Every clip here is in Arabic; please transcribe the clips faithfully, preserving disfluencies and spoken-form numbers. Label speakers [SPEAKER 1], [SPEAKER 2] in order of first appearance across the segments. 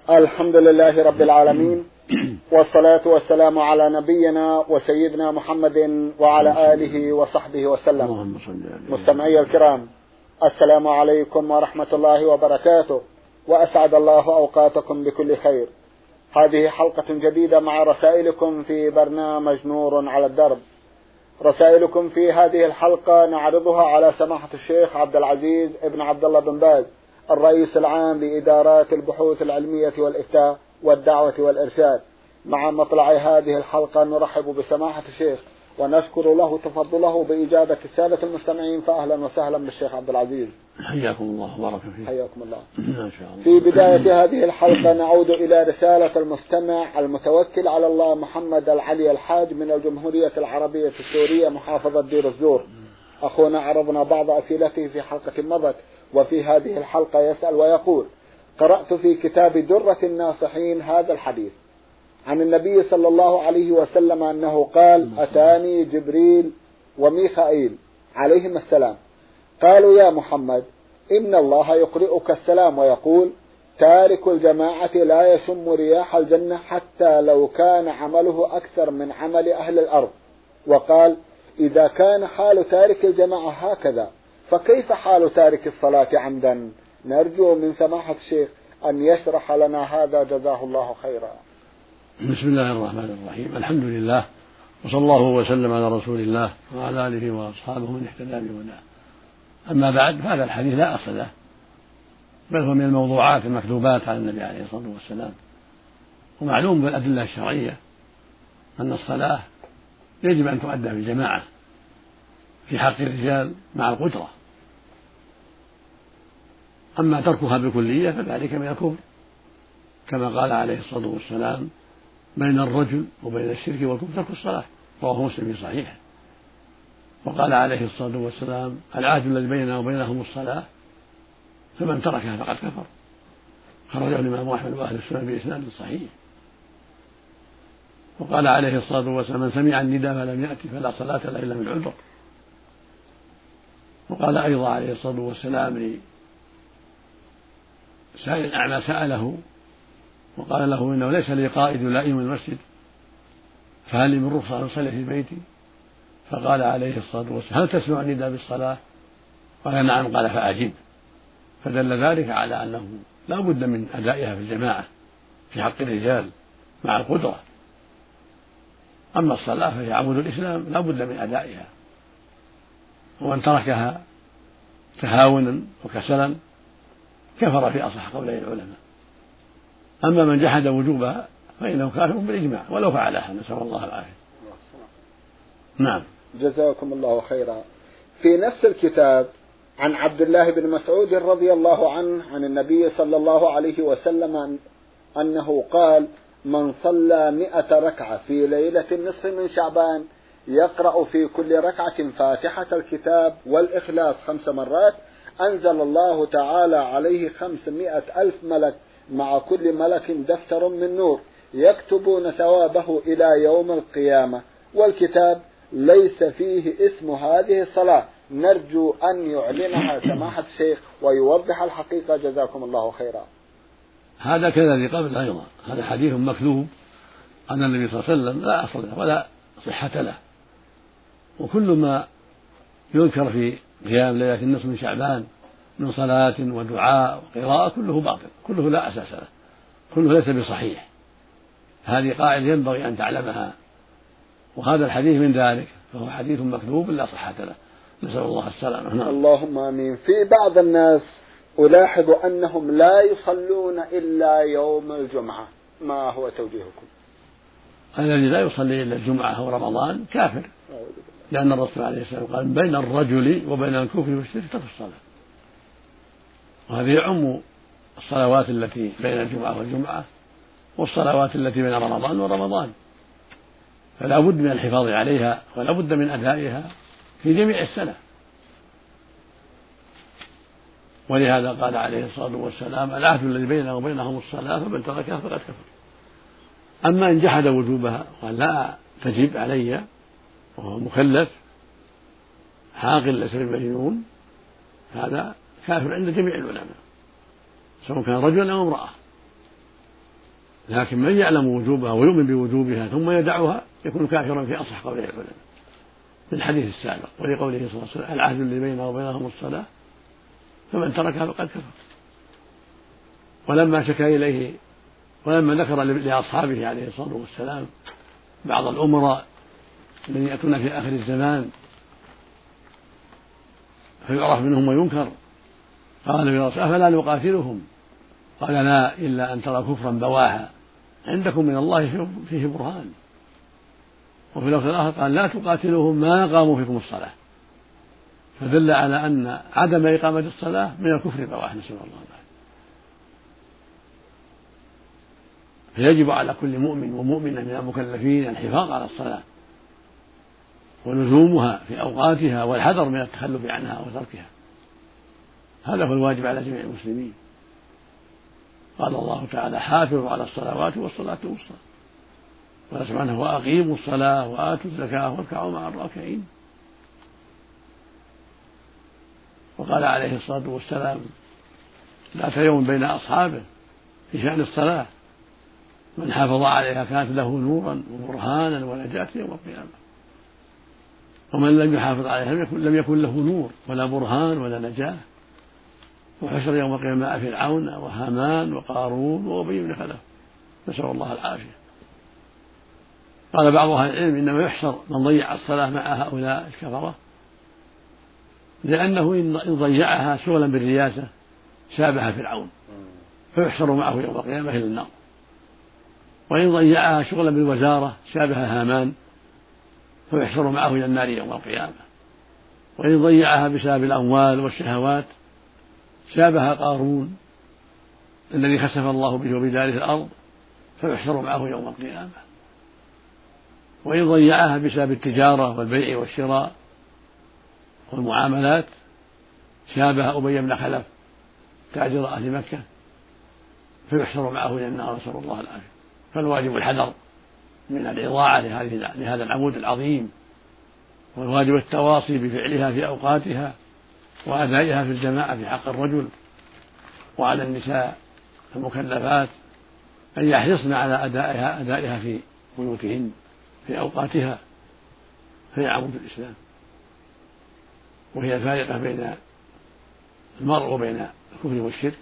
[SPEAKER 1] الحمد لله رب العالمين، والصلاة والسلام على نبينا وسيدنا محمد وعلى آله وصحبه وسلم. مستمعي الكرام، السلام عليكم ورحمة الله وبركاته، وأسعد الله أوقاتكم بكل خير. هذه حلقة جديدة مع رسائلكم في برنامج نور على الدرب. رسائلكم في هذه الحلقة نعرضها على سماحة الشيخ عبد العزيز ابن عبد الله بن باز، الرئيس العام لإدارات البحوث العلمية والإفتاء والدعوة والإرشاد. مع مطلع هذه الحلقة نرحب بسماحة الشيخ ونشكر له تفضله بإجابة السادة المستمعين، فأهلا وسهلا بالشيخ عبد العزيز.
[SPEAKER 2] حياكم الله وبارك فيك.
[SPEAKER 1] حياكم الله.
[SPEAKER 2] ما شاء الله.
[SPEAKER 1] في بداية هذه الحلقة نعود إلى رسالة المستمع المتوكل على الله محمد العلي الحاج من الجمهورية العربية السورية محافظة دير الزور. أخونا عرضنا بعض أسئلته في حلقة مضت، وفي هذه الحلقة يسأل ويقول: قرأت في كتاب درة الناصحين هذا الحديث عن النبي صلى الله عليه وسلم أنه قال: أتاني جبريل وميخائيل عليهم السلام، قالوا: يا محمد، إن الله يقرئك السلام ويقول: تارك الجماعة لا يشم رياح الجنة حتى لو كان عمله أكثر من عمل أهل الأرض. وقال: إذا كان حال تارك الجماعة هكذا فكيف حال تارك الصلاة عمدا؟ نرجو من سماحة الشيخ أن يشرح لنا هذا، جزاه الله خيرا.
[SPEAKER 2] بسم الله الرحمن الرحيم، الحمد لله، وصلى الله وسلم على رسول الله وعلى آله وأصحابه من اهتدى بهداه. أما بعد، هذا الحديث لا أصل له، بل هو من الموضوعات المكذوبات على النبي عليه الصلاة والسلام. ومعلوم بالأدلة الشرعية أن الصلاة يجب أن تؤدى بالجماعة في حق الرجال مع القدرة، أما تركها بالكلية فذلك من الكفر، كما قال عليه الصلاة والسلام: بين الرجل وبين الشرك والكفر ترك الصلاة، رواه مسلم في صحيحه. وقال عليه الصلاة والسلام: العهد الذي بيننا وبينهم الصلاة، فمن تركها فقد كفر. خرجه الإمام أحمد وأهل السنن بإسناد صحيح. وقال عليه الصلاة والسلام: من سمع النداء فلم يأتي فلا صلاة له إلا من عذر. وقال أيضا عليه الصلاة والسلام لسائل الأعمى سأله وقال له: إنه ليس لي قائد يلائم المسجد، فهل لي من رخصة أن أصلي في بيتي؟ فقال عليه الصلاة والسلام: هل تسمع النداء بالصلاة؟ قال: نعم. قال: فأجب. فدل ذلك على أنه لا بد من أدائها في الجماعة في حق الرجال مع القدرة. أما الصلاة فهي عمود الإسلام، لا بد من أدائها، ومن تركها تهاونا وكسلا كفر في أصح قولي العلماء. أما من جحد وجوبها فإنه كافر بالإجماع ولو فعلها، نسأل الله العافية. نعم.
[SPEAKER 1] جزاكم الله خيرا. في نفس الكتاب عن عبد الله بن مسعود رضي الله عنه عن النبي صلى الله عليه وسلم أنه قال: من صلى مئة ركعة في ليلة النصف من شعبان يقرأ في كل ركعة فاتحة الكتاب والإخلاص خمس مرات، أنزل الله تعالى عليه خمسمائة ألف ملك، مع كل ملك دفتر من نور، يكتبون ثوابه إلى يوم القيامة، والكتاب ليس فيه اسم هذه الصلاة. نرجو أن يعلنها سماحة الشيخ ويوضح الحقيقة، جزاكم الله خيرا.
[SPEAKER 2] هذا كذلك قبل أيضا، هذا حديث مكذوب أن النبي صلى الله عليه وسلم لا أصل له ولا صحة له. وكل ما يذكر في قيام ليلة النصف من شعبان من صلاة ودعاء وقراءة كله باطل، كله لا أساس له، كله ليس بصحيح. هذه قاعدة ينبغي أن تعلمها، وهذا الحديث من ذلك، فهو حديث مكذوب لا صحة له، نسأل الله السلامة.
[SPEAKER 1] اللهم آمين. في بعض الناس ألاحظ أنهم لا يصلون إلا يوم الجمعة، ما هو توجيهكم؟
[SPEAKER 2] الذي لا يصلي إلا الجمعة أو رمضان كافر، لأن الرسول عليه السلام قال: بين الرجل وبين الكفر والشرك ترك الصلاة. وهذا يعم الصلوات التي بين الجمعة والجمعة والصلوات التي بين رمضان ورمضان، فلا بد من الحفاظ عليها ولا بد من أدائها في جميع السنة. ولهذا قال عليه الصلاة والسلام: العهد الذي بيننا وبينهم الصلاة، فمن تركها فقد كفر. أما إن جحد وجوبها قال: لا تجب علي، وهو مكلف عاقل ليس بمجنون، هذا كافر عند جميع العلماء، سواء كان رجلا أو امرأة. لكن من يعلم وجوبها ويؤمن بوجوبها ثم يدعها يكون كافرا في أصح قول العلماء من الحديث السابق، ولقوله صلى الله عليه وسلم العهد اللي بيننا وبينهم الصلاة فمن تركها فقد كفر. ولما شكى إليه ولما ذكر لأصحابه عليه الصلاة والسلام بعض الأمراء الذين يأتون في آخر الزمان فيعرف منهم وينكر قال يا رسول أفلا نقاتلهم؟ قال لا إلا أن ترى كفرا بواحا عندكم من الله فيه برهان. وفي اللفظ الآخر قال لا تقاتلوهم ما قاموا فيكم الصلاة، فدل على أن عدم إقامة الصلاة من الكفر بواحا، نسأل الله العافية. فيجب على كل مؤمن ومؤمنة من المكلفين الحفاظ على الصلاة ولزومها في أوقاتها والحذر من التخلف عنها وتركها، هذا هو الواجب على جميع المسلمين. قال الله تعالى حافظوا على الصلوات والصلاة الوسطى، قال سبحانه وأقيموا الصلاة وآتوا الزكاة واركعوا مع الراكعين. وقال عليه الصلاة والسلام ذات يوم بين أصحابه في شأن الصلاة من حافظ عليها كانت له نورا وبرهانا ونجاة يوم القيامة، ومن لم يحافظ عليها لم يكن له نور ولا برهان ولا نجاة، وحشر يوم القيامة فرعون وهامان وقارون وأبي بن خلف، نسأل الله العافية. قال بعض أهل العلم إنما يحشر من ضيع الصلاة مع هؤلاء الكفرة لأنه إن ضيعها شغلا بالرياسة شابه فرعون فيحشر معه يوم القيامة إلى النار، وإن ضيعها شغلا بالوزارة شابه هامان فيحشر معه إلى النار يوم القيامة، وإن ضيعها بسبب الأموال والشهوات شابه قارون الذي خسف الله به وبداره الأرض فيحشر معه يوم القيامة، وإن ضيعها بسبب التجارة والبيع والشراء والمعاملات شابه أبي بن خلف تاجر أهل مكة فيحشر معه إلى النار، نسأل الله العافية. فالواجب الحذر من الإضاعة لهذا العمود العظيم، والواجب التواصي بفعلها في أوقاتها وأدائها في الجماعة في حق الرجل، وعلى النساء المكلفات أن يحرصن على أدائها, أدائها في بيوتهن في أوقاتها، فهي عمود الإسلام، وهي الفارقة بين المرء وبين الكفر والشرك.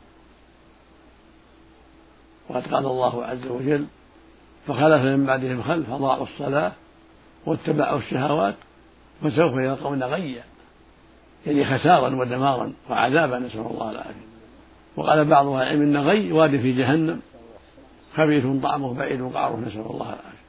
[SPEAKER 2] وقد قال الله عز وجل فخلف من بعدهم خلف أضاعوا الصلاة واتبعوا الشهوات فسوف يلقون غيا، يعني خسارا ودمارا وعذابا، نسأل الله العافية. وقال بعض أهل العلم إن غي واد في جهنم خبيث طعمه بعيد قعره، نسأل الله العافية.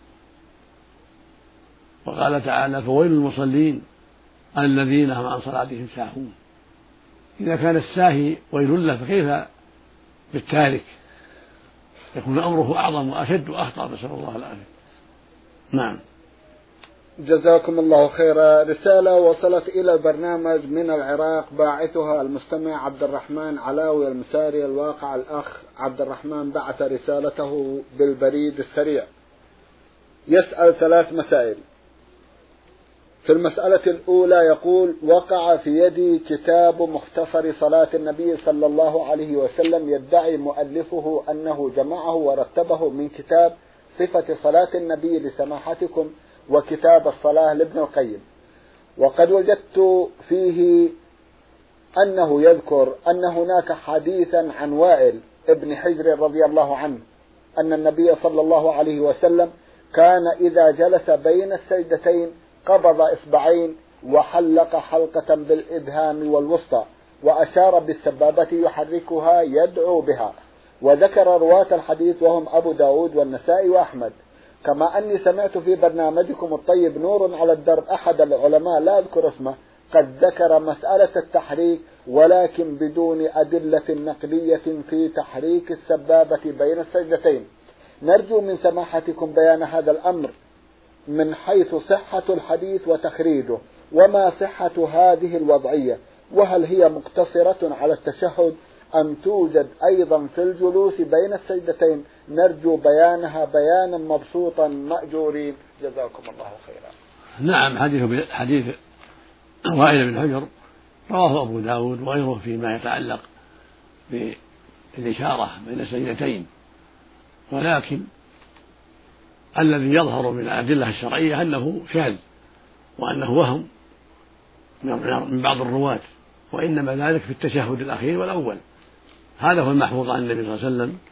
[SPEAKER 2] وقال تعالى فويل المصلين الذين هم عن صلاتهم ساهون. إذا كان الساهي ويل له فكيف بالتارك؟ يكون أمره أعظم وأشد وأخطر، نسأل الله العافية. نعم.
[SPEAKER 1] جزاكم الله خيرا. رسالة وصلت إلى البرنامج من العراق، باعثها المستمع عبد الرحمن علاوي المساري الواقع. الأخ عبد الرحمن بعث رسالته بالبريد السريع، يسأل ثلاث مسائل. في المسألة الأولى يقول وقع في يدي كتاب مختصر صلاة النبي صلى الله عليه وسلم، يدعي مؤلفه أنه جمعه ورتبه من كتاب صفة صلاة النبي لسماحتكم وكتاب الصلاة لابن القيم، وقد وجدت فيه أنه يذكر أن هناك حديثا عن وائل ابن حجر رضي الله عنه أن النبي صلى الله عليه وسلم كان إذا جلس بين السجدتين قبض إصبعين وحلق حلقة بالإبهام والوسطى وأشار بالسبابة يحركها يدعو بها. وذكر رواة الحديث وهم أبو داود والنسائي وأحمد. كما أني سمعت في برنامجكم الطيب نور على الدرب أحد العلماء لا أذكر اسمه قد ذكر مسألة التحريك ولكن بدون أدلة نقلية في تحريك السبابة بين السجدتين. نرجو من سماحتكم بيان هذا الأمر من حيث صحة الحديث وتخريجه، وما صحة هذه الوضعية، وهل هي مقتصرة على التشهد أم توجد أيضا في الجلوس بين السجدتين؟ نرجو بيانها بيانا مبسوطا مأجورين، جزاكم الله خيرا.
[SPEAKER 2] نعم، حديث حديث وائل بن حجر رواه أبو داود وغيره فيما يتعلق بالإشارة بين السجدتين، ولكن الذي يظهر من الأدلة الشرعية أنه شاذ وأنه وهم من بعض الرواة، وإنما ذلك في التشهد الأخير والأول. هذا هو المحفوظ عن النبي صلى الله عليه وسلم،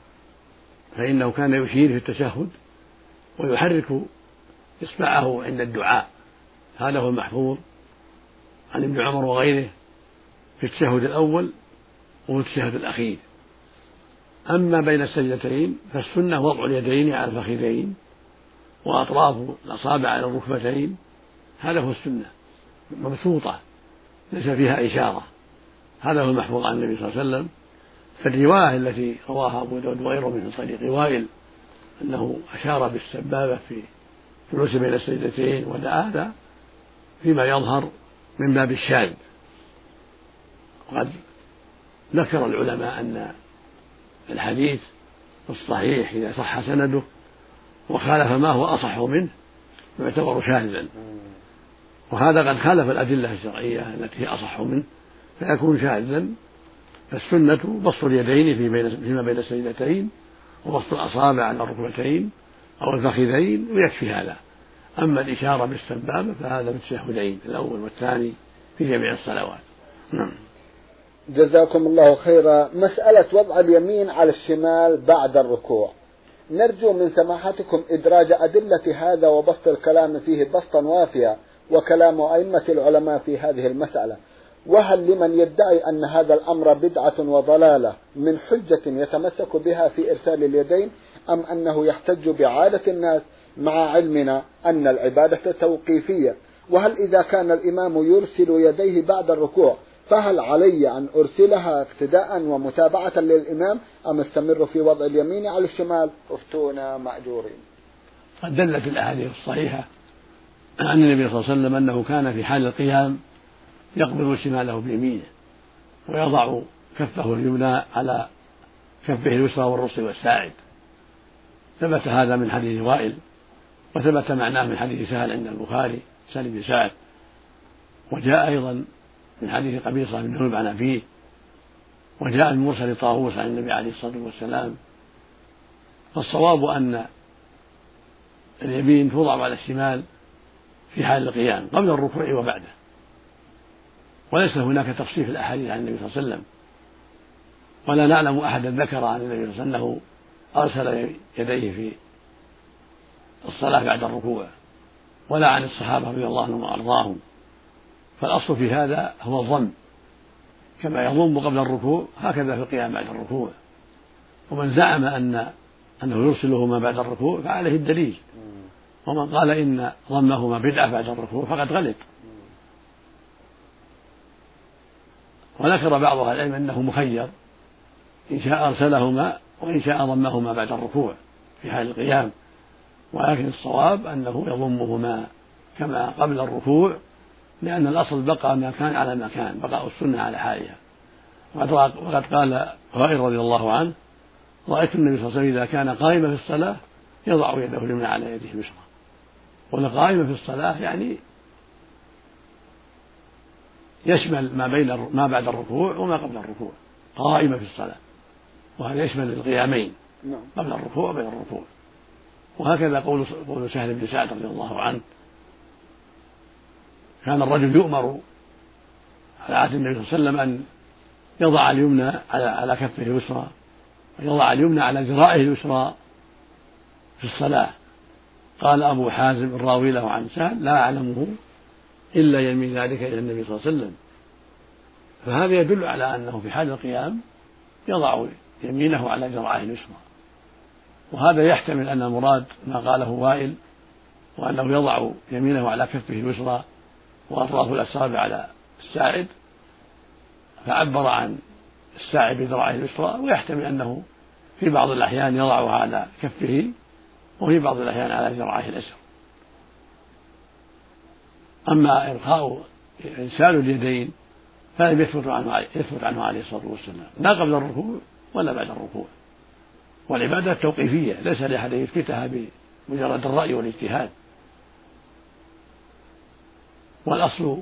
[SPEAKER 2] فإنه كان يشير في التشهد ويحرك إصبعه عند الدعاء. هذا هو المحفوظ عن ابن عمر وغيره في التشهد الأول وفي التشهد الأخير. أما بين السجدتين فالسنة وضع اليدين على الفخذين وأطراف الأصابع على الركبتين، هذا هو السنة مبسوطة ليس فيها إشارة. هذا هو المحفوظ عن النبي صلى الله عليه وسلم. فالرواية التي رواها أبو داود وغيره من طريق وائل أنه أشار بالسبابة في جلوس بين السجدتين ودعا، هذا فيما يظهر من باب الشاذ. وقد ذكر العلماء أن الحديث الصحيح إذا صح سنده وخالف ما هو أصح منه يعتبر شاذا، وهذا قد خالف الأدلة الشرعية التي هي أصح منه فيكون شاذا. فالسنة بسط اليدين فيما بين السجدتين وبسط الأصابع على الركبتين أو الفخذين ويكفي هذا. أما الإشارة بالسبابة فهذا بالتشهدين الأول والثاني في جميع الصلوات. نعم.
[SPEAKER 1] جزاكم الله خيرا. مسألة وضع اليمين على الشمال بعد الركوع، نرجو من سماحتكم إدراج أدلة هذا وبسط الكلام فيه بسطا وافيا وكلام أئمة العلماء في هذه المسألة. وهل لمن يدعي أن هذا الأمر بدعة وضلالة من حجة يتمسك بها في إرسال اليدين، أم أنه يحتج بعادة الناس مع علمنا أن العبادة توقيفية؟ وهل إذا كان الإمام يرسل يديه بعد الركوع فهل علي أن أرسلها اقتداء ومتابعة للإمام أم استمر في وضع اليمين على الشمال؟ افتونا مأجورين.
[SPEAKER 2] قد دلت الأحاديث الصحيحة عن النبي صلى الله عليه وسلم أنه كان في حال القيام يقبض شماله بيمينه ويضع كفه اليمنى على كفه اليسرى والرسل والساعد. ثبت هذا من حديث وائل، وثبت معناه من حديث سهل عند البخاري سهل بن سعد، وجاء أيضا من حديث قبيصة بن ذؤيب عن أبيه، وجاء من مرسل طاووس عن النبي عليه الصلاة والسلام. فالصواب أن اليمين توضع على الشمال في حال القيام قبل الركوع وبعده، وليس هناك تفصيل في الأحاديث عن النبي صلى الله عليه وسلم، ولا نعلم أحدا ذكر عن النبي صلى الله عليه وسلم أنه أرسل يديه في الصلاة بعد الركوع، ولا عن الصحابة رضي الله عنهم وأرضاهم. فالأصل في هذا هو الضم، كما يضم قبل الركوع هكذا في القيام بعد الركوع. ومن زعم أن أنه يرسلهما بعد الركوع فعليه الدليل، ومن قال إن ضمهما بدعة بعد الركوع فقد غلط. وذكر بعض أهل العلم أنه مخير، إن شاء أرسلهما وإن شاء ضمهما بعد الركوع في حال القيام، ولكن الصواب أنه يضمهما كما قبل الركوع، لأن الأصل بقى ما كان على ما كان، بقاء السنة على حالها. وقد قال وائل رضي الله عنه: رأيت النبي صلى الله عليه وسلم إذا كان قائما في الصلاة يضع يده اليمنى على يده اليسرى. والقائمة في الصلاة يعني يشمل ما بين ما بعد الركوع وما قبل الركوع، قائمة في الصلاة، وهذا يشمل القيامين قبل الركوع وبين الركوع. وهكذا قول قول سهل بن سعد رضي الله عنه: كان الرجل يؤمر على عهد النبي صلى الله عليه وسلم أن يضع اليمنى على على كفه اليسرى ويضع اليمنى على ذراعه اليسرى في الصلاة. قال أبو حازم الراوي له عن سهل: لا أعلمه إلا ينمي ذلك إلى النبي صلى الله عليه وسلم. فهذا يدل على أنه في حال القيام يضع يمينه على ذراعه اليسرى، وهذا يحتمل أن المراد ما قاله وائل، وأنه يضع يمينه على كفه اليسرى وأطراف الأصابع على الساعد، فعبر عن الساعد بذراعه اليسرى، ويحتمل أنه في بعض الأحيان يضعها على كفه وفي بعض الأحيان على ذراعه اليسرى. أما إرخاء إرسال اليدين فلم يثبت عنه يثبت عنه عليه الصلاة والسلام، لا قبل الركوع ولا بعد الركوع. والعبادة توقيفية، ليس لأحد يثبتها بمجرد الرأي والاجتهاد. والأصل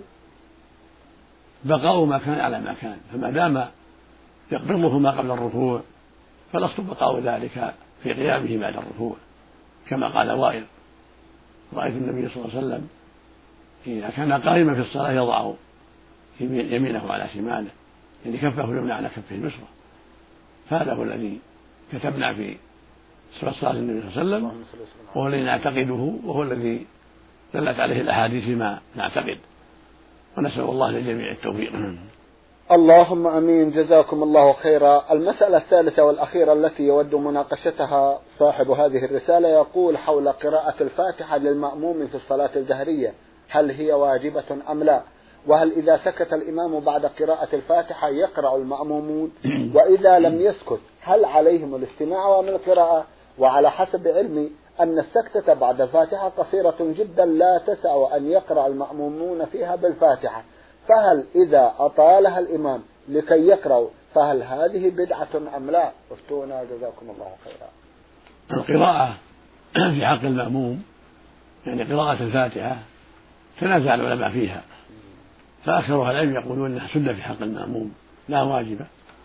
[SPEAKER 2] بقاء ما كان على ما كان، فما دام يقبضهما قبل الركوع فالأصل بقاء ذلك في قيامه بعد الركوع، كما قال وائل: رأيت النبي صلى الله عليه وسلم إذا كان قائما في الصلاة يضع يمينه على شماله، يعني كفه اليمنى على كفه اليسرى. فهذا هو الذي كتبنا في صلاة النبي صلى الله عليه وسلم، وهو الذي نعتقده، وهو الذي دلت عليه الأحاديث فيما نعتقد، ونسأل الله للجميع التوفيق.
[SPEAKER 1] اللهم أمين. جزاكم الله خيرا. المسألة الثالثة والأخيرة التي يود مناقشتها صاحب هذه الرسالة يقول حول قراءة الفاتحة للمأموم في الصلاة الجهرية، هل هي واجبة أم لا؟ وهل إذا سكت الإمام بعد قراءة الفاتحة يقرأ المأمومون؟ وإذا لم يسكت هل عليهم الاستماع ومن القراءة؟ وعلى حسب علمي أن السكتة بعد الفاتحة قصيرة جدا لا تسع أن يقرأ المأمومون فيها بالفاتحة، فهل إذا أطالها الإمام لكي يقرأوا فهل هذه بدعة أم لا؟ افتونا جزاكم الله خيرا.
[SPEAKER 2] القراءة في حق المأموم يعني قراءة الفاتحة تنازع العلماء فيها، فأكثر العلم يقولون أنها سنة في حق المأموم لا واجبة،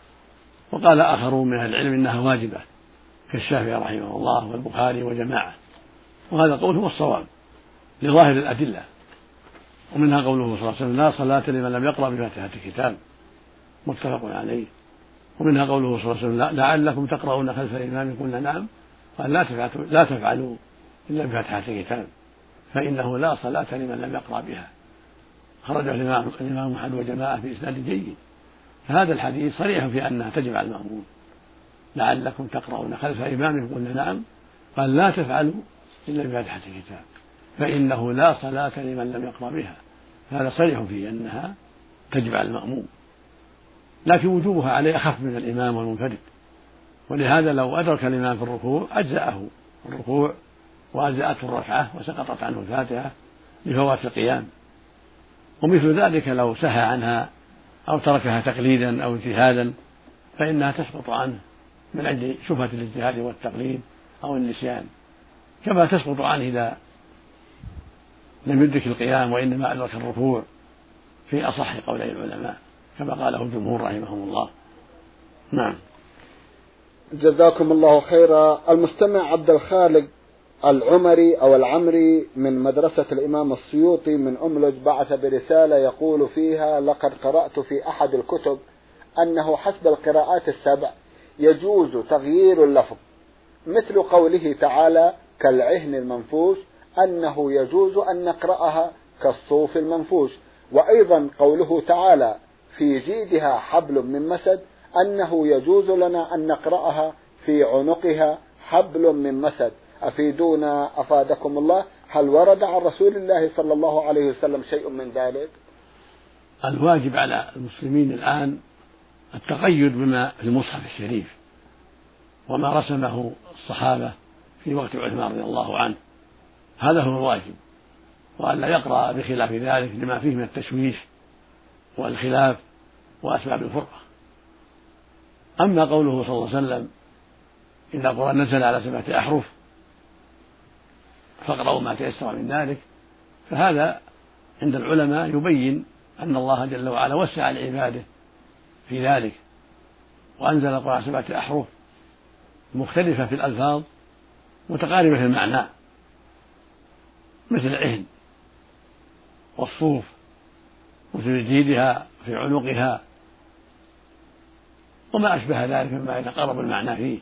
[SPEAKER 2] وقال آخرون من أهل العلم إنها واجبة كالشافعي رحمه الله والبخاري وجماعة، وهذا القول هو الصواب لظاهر الأدلة. ومنها قوله صلى الله عليه وسلم: لا صلاة لمن لم يقرأ بفاتحة الكتاب، متفق عليه. ومنها قوله صلى الله عليه وسلم: لعلكم تقرؤون خلف الإمام، قلنا نعم، قال لا تفعلوا لا تفعلوا إلا بفاتحة الكتاب فإنه لا صلاة لمن لم يقرأ بها. خرج الإمام الإمام أحمد وجماعة في إسناد جيد. فهذا الحديث صريح في أنها تجب على المأمون: لعلكم تقرؤون خلف إمامكم، قلنا نعم، قال لا تفعلوا إلا بفاتحة الكتاب فإنه لا صلاة لمن لم يقرأ بها. هذا صريح في أنها تجب على المأموم، لكن وجوبها عليه أخف من الإمام والمنفرد، ولهذا لو أدرك الإمام في الركوع أجزأه الركوع وأجزأته الركعة وسقطت عنه الفاتحة لفوات القيام. ومثل ذلك لو سهى عنها أو تركها تقليدا أو اجتهادا فإنها تسقط عنه من أجل شبهة الاجتهاد والتقليد أو النسيان، كما تسقط عنه إذا لم يدرك القيام وإنما أدرك الركوع في أصح قولي العلماء، كما قاله الجمهور رحمهم الله. نعم.
[SPEAKER 1] جزاكم الله خيرا. المستمع عبد الخالق العمري أو العمري من مدرسة الإمام السيوطي من أملج بعث برسالة يقول فيها: لقد قرأت في أحد الكتب أنه حسب القراءات السبع يجوز تغيير اللفظ، مثل قوله تعالى كالعهن المنفوش أنه يجوز أن نقرأها كالصوف المنفوش، وأيضا قوله تعالى في جيدها حبل من مسد أنه يجوز لنا أن نقرأها في عنقها حبل من مسد. أفيدونا أفادكم الله، هل ورد عن رسول الله صلى الله عليه وسلم شيء من ذلك؟
[SPEAKER 2] الواجب على المسلمين الآن التقيد بما في المصحف الشريف وما رسمه الصحابة في وقت عثمان رضي الله عنه، هذا هو الواجب، وأن لا يقرأ بخلاف ذلك لما فيه من التشويش والخلاف وأسباب الفرقة. أما قوله صلى الله عليه وسلم إن القرآن نزل على سبعة أحرف فاقرأوا ما تيسر من ذلك، فهذا عند العلماء يبين أن الله جل وعلا وسع لعباده في ذلك، وأنزل القرآن سبعة أحرف مختلفة في الألفاظ متقاربة في المعنى، مثل العهن والصوف مثل جيدها في عنقها وما أشبه ذلك مما يتقرب المعنى فيه.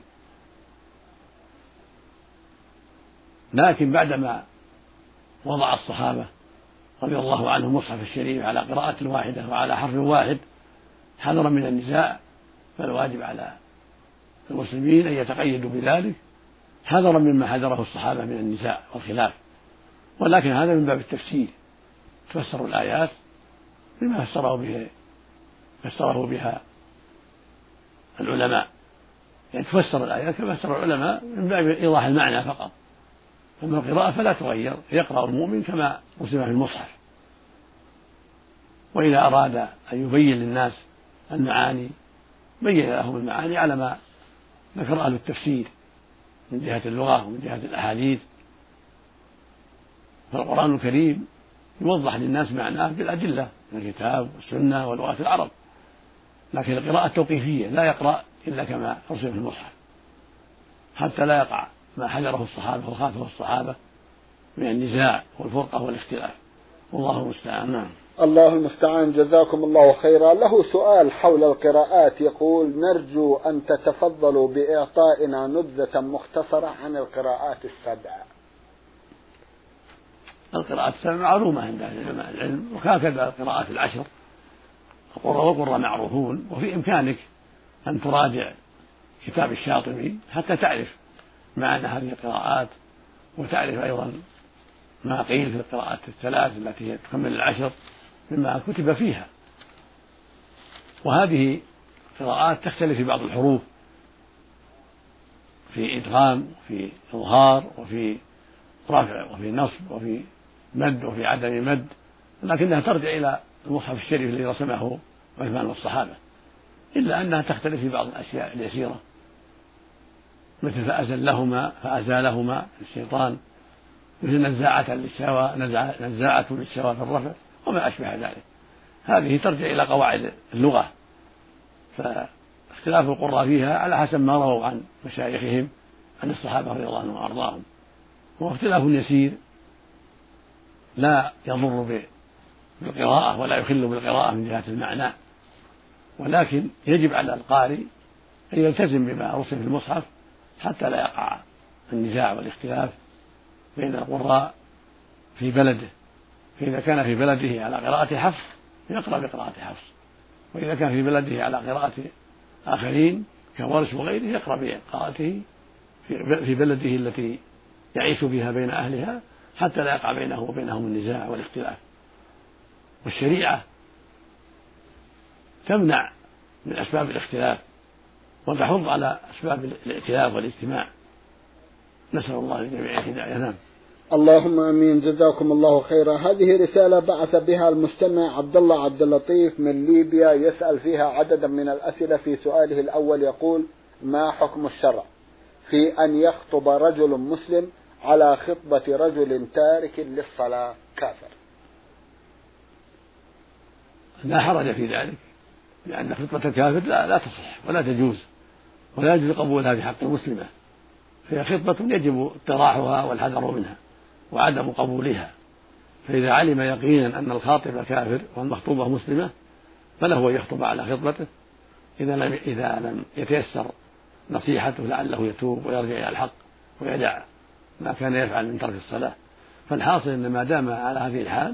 [SPEAKER 2] لكن بعدما وضع الصحابة رضي الله عنهم المصحف الشريف على قراءة واحدة وعلى حرف واحد حذرا من النزاع، فالواجب على المسلمين أن يتقيدوا بذلك حذرا مما حذره الصحابة من النزاع والخلاف، ولكن هذا من باب التفسير، تفسر الآيات بما فسره به فسره بها العلماء، يعني تفسر الآيات كما فسر العلماء من باب إيضاح المعنى فقط. أما القراءة فلا تغير، يقرأ المؤمن كما رسم في المصحف، وإذا أراد أن يبين للناس المعاني بين لهم المعاني على ما ذكر أهل التفسير من جهة اللغة ومن جهة الأحاديث. فالقرآن الكريم يوضح للناس معناه بالأدلة من الكتاب والسنة ولغات العرب، لكن القراءة التوقيفية لا يقرأ إلا كما رسم في المصحف. حتى لا يقع ما حذره الصحابة وخافه الصحابة من النزاع والفرقة والاختلاف، والله المستعان. نعم.
[SPEAKER 1] الله المستعان. جزاكم الله خيرا. له سؤال حول القراءات، يقول: نرجو أن تتفضلوا بإعطائنا نبذة مختصرة عن القراءات السبع.
[SPEAKER 2] القراءات السبع معلومة عند علماء العلم، وهكذا القراءات العشر، القراء والقراء معروفون، وفي إمكانك أن تراجع كتاب الشاطبي حتى تعرف معنى هذه القراءات، وتعرف أيضا ما قيل في القراءات الثلاث التي هي تكمل العشر مما كتب فيها. وهذه قراءات تختلف في بعض الحروف، في إدغام وفي إظهار وفي رفع وفي نصب وفي مد وفي عدم مد، لكنها ترجع إلى المصحف الشريف الذي رسمه عثمان والصحابة، إلا أنها تختلف في بعض الأشياء اليسيرة، مثل فأزلهما فأزالهما الشيطان، مثل نزاعة للشهوى نزاعة للشهوى في الرفع وما أشبه ذلك. هذه ترجع إلى قواعد اللغة، فاختلاف القراء فيها على حسب ما رووا عن مشايخهم عن الصحابة رضي الله عنهم وأرضاهم، هو اختلاف يسير لا يضر بالقراءة ولا يخل بالقراءة من جهة المعنى، ولكن يجب على القارئ أن يلتزم بما رسم في المصحف حتى لا يقع النزاع والاختلاف بين القراء في بلده. فإذا كان في بلده على قراءة حفص يقرأ بقراءة حفص، وإذا كان في بلده على قراءة آخرين كورش وغيره يقرأ بقراءته في بلده التي يعيش فيها بين أهلها، حتى لا يقع بينه وبينهم النزاع والاختلاف. والشريعة تمنع من أسباب الاختلاف وتحض على أسباب الائتلاف والاجتماع. نسأل الله للجميع الهداية. نعم.
[SPEAKER 1] اللهم امين. جزاكم الله خيرا. هذه رسالة بعث بها المستمع عبد الله عبد اللطيف من ليبيا، يسأل فيها عددا من الأسئلة. في سؤاله الأول يقول: ما حكم الشرع في أن يخطب رجل مسلم على خطبة رجل تارك للصلاة كافر؟
[SPEAKER 2] لا حرج في ذلك، لأن خطبة الكافر لا, لا تصح ولا تجوز، ولا يجوز قبولها في حق المسلمة، فهي خطبة يجب اطراحها والحذر منها وعدم قبولها. فإذا علم يقينا أن الخاطب كافر والمخطوبة مسلمة فله أن يخطب على خطبته، إذا لم إذا لم يتيسر نصيحته لعله يتوب ويرجع إلى الحق ويدع ما كان يفعل من ترك الصلاة. فالحاصل أن ما دام على هذه الحال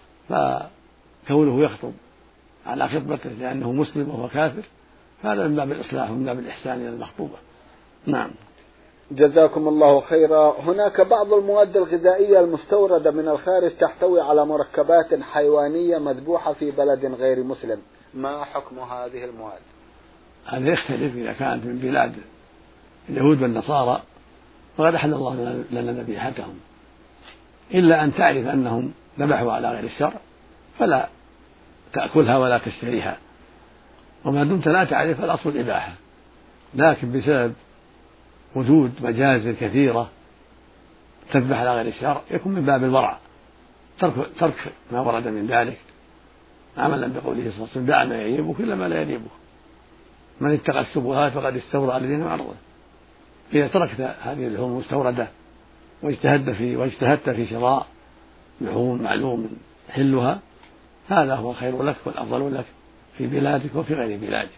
[SPEAKER 2] فكونه يخطب على خطبته لأنه مسلم وهو كافر هذا من باب الإصلاح ومن باب الإحسان إلى المخطوبة. نعم.
[SPEAKER 1] جزاكم الله خيرا. هناك بعض المواد الغذائية المستوردة من الخارج تحتوي على مركبات حيوانية مذبوحة في بلد غير مسلم، ما حكم هذه المواد؟
[SPEAKER 2] هذا يختلف. إذا كانت من بلاد اليهود والنصارى فقد أحل الله لنا ذبيحتهم، إلا أن تعرف أنهم ذبحوا على غير الشرع فلا تأكلها ولا تشتريها، وما دمت لا تعرف الأصل الإباحة، لكن بسبب وجود مجازر كثيرة تذبح على غير الشرع يكون من باب الورع ترك, ترك ما ورد من ذلك، عملا بقوله صلى الله عليه وسلم: دع ما يعيبك كل ما لا يعيبك، من اتقى الشبهات فقد استورى على دينه وعرضه. إذا تركت هذه اللحوم المستوردة واجتهدت في واجتهدت في شراء لحوم معلوم حلها هذا هو خير لك والأفضل لك في بلادك وفي غير بلادك.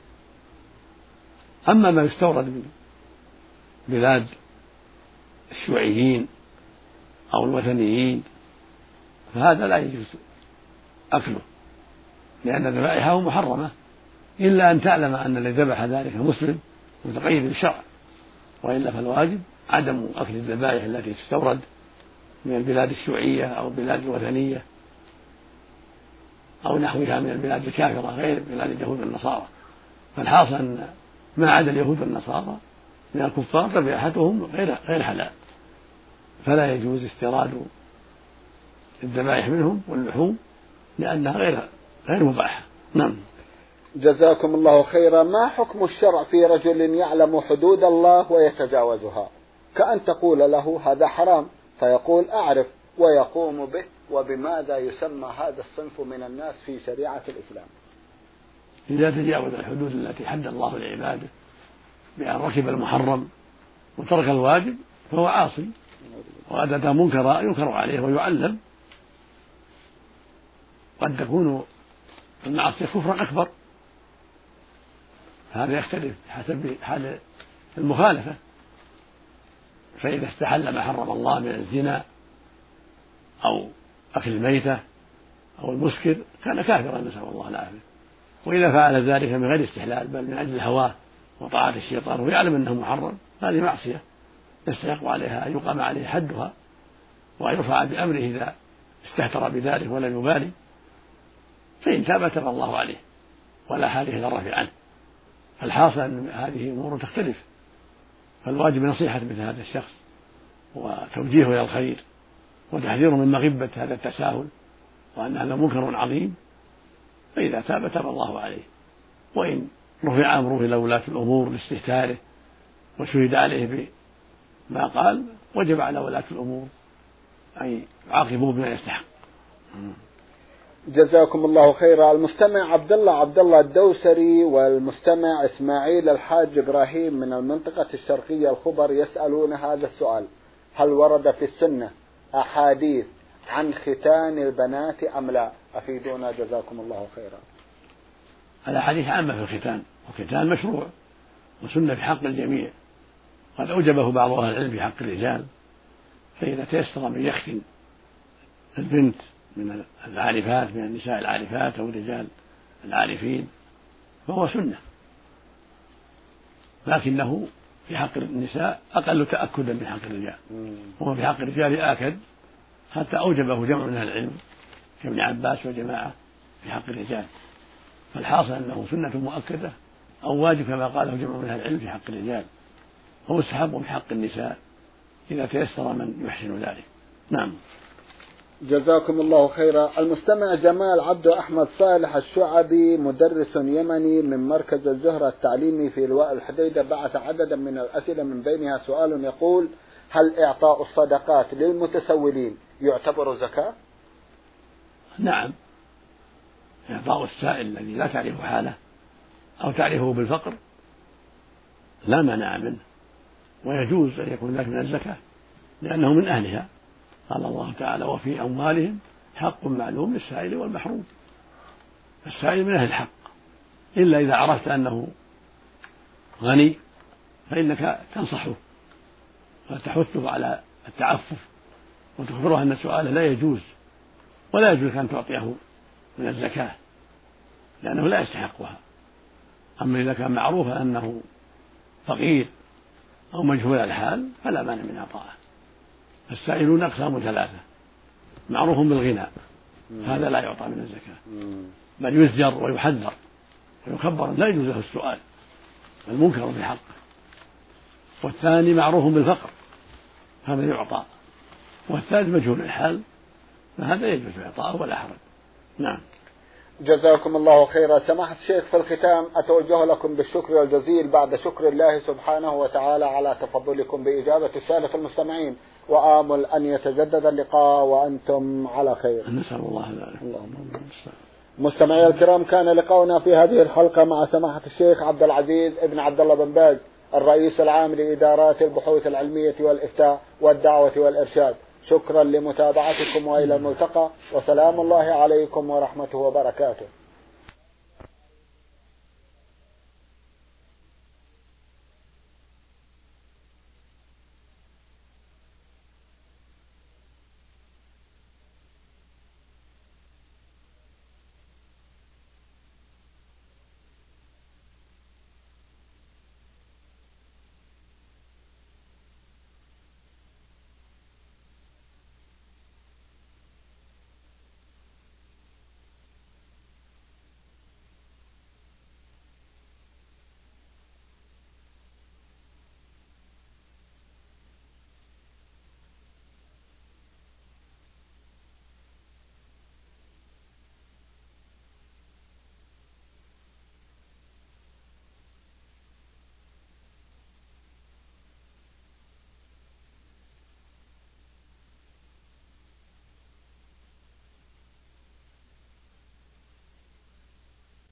[SPEAKER 2] أما ما يستورد من بلاد الشيوعيين أو الوثنيين فهذا لا يجوز أكله، لأن ذبائحه محرمة، إلا أن تعلم أن الذي ذبح ذلك مسلم متقيد بالشرع، وإلا فالواجب عدم أكل الذبائح التي تستورد من البلاد الشيوعية أو البلاد الوثنية أو نحوها من البلاد الكافرة غير بلاد اليهود والنصارى. فالحاصل أن ما عدا اليهود والنصارى من الكفار ذبيحتهم غير غير حلال، فلا يجوز استيراد الذبائح منهم واللحوم لأنها غير غير مباحة. نعم.
[SPEAKER 1] جزاكم الله خيرا. ما حكم الشرع في رجل يعلم حدود الله ويتجاوزها، كأن تقول له هذا حرام فيقول أعرف ويقوم به، وبماذا يسمى هذا الصنف من الناس في شريعة الإسلام؟
[SPEAKER 2] إذا تجاوز الحدود التي حد الله لعباده بأن ركب المحرم وترك الواجب فهو عاصي، وقد أتى منكرا ينكر عليه ويعلم. قد تكون المعصية كفرا أكبر، هذا يختلف حسب حال المخالفة. فإذا استحل ما حرم الله من الزنا أو أكل الميتة أو المسكر كان كافرا، نسأل الله العافية. وإذا فعل ذلك من غير استحلال بل من أجل هواه وطاعة الشيطان ويعلم أنه محرم، هذه معصية يستحق عليها أن يقام عليه حدها وأن يرفع بأمره إذا استهتر بذلك ولم يبالي، فإن تاب تاب الله عليه ولا حاجة إلى الرفع عنه. فالحاصل أن هذه أمور تختلف، فالواجب نصيحة مثل هذا الشخص وتوجيهه إلى الخير وتحذيره من مغبة هذا التساهل، وأن هذا منكر عظيم. فإذا تاب تاب الله عليه، وإن رفع أمره إلى ولاة الأمور لاستهتاره وشهد عليه بما قال وجب على ولاة الأمور أن يعاقبوه بما يستحق.
[SPEAKER 1] جزاكم الله خيرا. المستمع عبد الله عبد الله الدوسري والمستمع إسماعيل الحاج إبراهيم من المنطقة الشرقية الخبر يسألون هذا السؤال: هل ورد في السنة أحاديث عن ختان البنات أم لا؟ أفيدونا جزاكم الله خيرا.
[SPEAKER 2] الأحاديث عامة في الختان، والختان مشروع وسنة في حق الجميع، قد أوجبه بعض أهل العلم في حق الرجال، فإذا تيسر من يختن البنت من العارفات من النساء العارفات أو الرجال العارفين فهو سنة، لكنه في حق النساء أقل تأكدا من حق الرجال، وهو في حق الرجال آكد حتى أوجبه جمع من العلم كابن عباس وجماعة في حق الرجال. فالحاصل أنه سنة مؤكدة أو واجب كما قاله جمع من العلم في حق الرجال، هو مستحب في حق النساء إذا تيسر من يحسن ذلك. نعم.
[SPEAKER 1] جزاكم الله خيرا. المستمع جمال عبد أحمد صالح الشعبي مدرس يمني من مركز الزهرة التعليمي في لواء الحديدة بعث عددا من الأسئلة من بينها سؤال يقول: هل إعطاء الصدقات للمتسولين يعتبر زكاة؟
[SPEAKER 2] نعم، إعطاء السائل الذي لا تعرف حاله أو تعرفه بالفقر لا مانع منه، ويجوز أن يكون ذلك من الزكاة لأنه من أهلها. قال الله تعالى: وفي أموالهم حق معلوم للسائل والمحروم. السائل من أهل الحق، إلا إذا عرفت أنه غني فإنك تنصحه وتحثه على التعفف وتخبره أن سؤاله لا يجوز، ولا يجوز أن تعطيه من الزكاة لأنه لا يستحقها. أما إذا كان معروفا أنه فقير أو مجهول الحال فلا مانع من إعطائه. السائلون أقسام ثلاثة: معروف بالغنى، هذا لا يعطى من الزكاة بل يزجر ويحذر ويكبر، لا يجوز له السؤال المنكر في حقه. والثاني معروف بالفقر، هذا يعطى. والثالث مجهول الحال، فهذا يجوز إعطاءه ولا حرج. نعم.
[SPEAKER 1] جزاكم الله خيرا. سماحة الشيخ، في الختام أتوجه لكم بالشكر الجزيل بعد شكر الله سبحانه وتعالى على تفضلكم بإجابة السادة المستمعين، وآمل أن يتجدد اللقاء وأنتم على خير.
[SPEAKER 2] نسأل الله ذلك.
[SPEAKER 1] اللهم مستمعي الكرام، كان لقاؤنا في هذه الحلقة مع سماحة الشيخ عبد العزيز ابن عبد الله بن باز، الرئيس العام لإدارات البحوث العلمية والإفتاء والدعوة والإرشاد. شكرا لمتابعتكم وإلى الملتقى، وسلام الله عليكم ورحمته وبركاته.